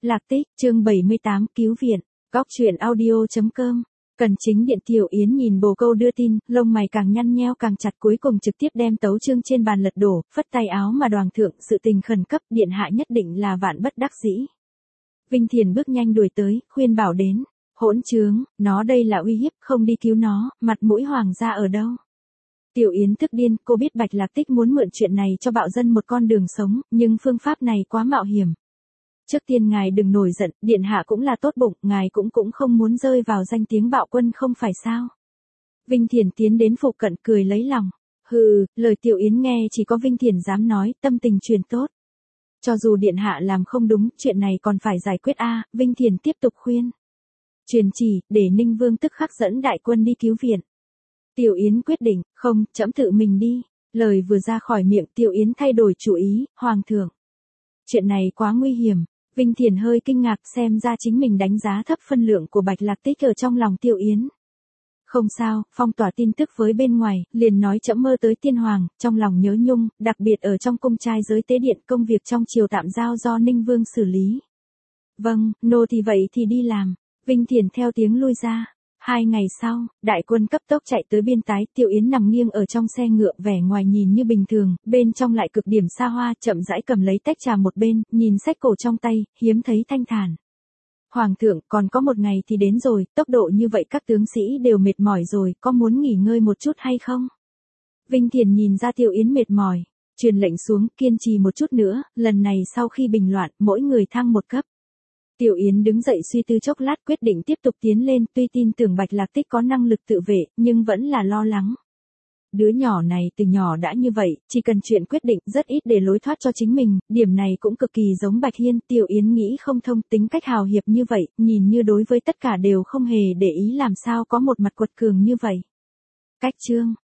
Lạc Tích, chương 78, cứu viện. Góc truyện audio.com. Cần Chính Điện. Tiểu Yến nhìn bồ câu đưa tin, lông mày càng nhăn nheo càng chặt, cuối cùng trực tiếp đem tấu chương trên bàn lật đổ, phất tay áo mà Đoàn thượng, sự tình khẩn cấp, điện hạ nhất định là vạn bất đắc dĩ. Vinh Thiền bước nhanh đuổi tới, khuyên bảo đến. Hỗn trướng, nó đây là uy hiếp, không đi cứu nó, mặt mũi hoàng gia ở đâu? Tiểu Yến tức điên, cô biết Bạch Lạc Tích muốn mượn chuyện này cho bạo dân một con đường sống, nhưng phương pháp này quá mạo hiểm. Trước tiên ngài đừng nổi giận, điện hạ cũng là tốt bụng, ngài cũng không muốn rơi vào danh tiếng bạo quân không phải sao? Vinh Thiền tiến đến phụ cận cười lấy lòng. Hừ, lời Tiểu Yến nghe chỉ có Vinh Thiền dám nói, tâm tình truyền tốt. Cho dù điện hạ làm không đúng, chuyện này còn phải giải quyết Vinh Thiền tiếp tục khuyên. Truyền chỉ, để Ninh Vương tức khắc dẫn đại quân đi cứu viện. Tiểu Yến quyết định, không, trẫm tự mình đi. Lời vừa ra khỏi miệng Tiểu Yến thay đổi chủ ý, hoàng thượng. Chuyện này quá nguy hiểm. Vinh Thiền hơi kinh ngạc, xem ra chính mình đánh giá thấp phân lượng của Bạch Lạc Tích ở trong lòng Tiểu Yến. Không sao, phong tỏa tin tức với bên ngoài, liền nói trẫm mơ tới tiên hoàng, trong lòng nhớ nhung, đặc biệt ở trong cung trai giới tế điện, công việc trong triều tạm giao do Ninh Vương xử lý. Vâng, nô thì vậy thì đi làm. Vinh Thiền theo tiếng lui ra. 2 ngày sau, đại quân cấp tốc chạy tới biên tái, Tiểu Yến nằm nghiêng ở trong xe ngựa, vẻ ngoài nhìn như bình thường, bên trong lại cực điểm xa hoa, chậm rãi cầm lấy tách trà một bên, nhìn sách cổ trong tay, hiếm thấy thanh thản. Hoàng thượng, còn có 1 ngày thì đến rồi, tốc độ như vậy các tướng sĩ đều mệt mỏi rồi, có muốn nghỉ ngơi một chút hay không? Vinh Thiền nhìn ra Tiểu Yến mệt mỏi, truyền lệnh xuống, kiên trì một chút nữa, lần này sau khi bình loạn, mỗi người thăng 1 cấp. Tiểu Yến đứng dậy suy tư chốc lát, quyết định tiếp tục tiến lên, tuy tin tưởng Bạch Lạc Tích có năng lực tự vệ, nhưng vẫn là lo lắng. Đứa nhỏ này từ nhỏ đã như vậy, chỉ cần chuyện quyết định rất ít để lối thoát cho chính mình, điểm này cũng cực kỳ giống Bạch Hiên. Tiểu Yến nghĩ không thông, tính cách hào hiệp như vậy, nhìn như đối với tất cả đều không hề để ý, làm sao có một mặt quật cường như vậy. Cách chương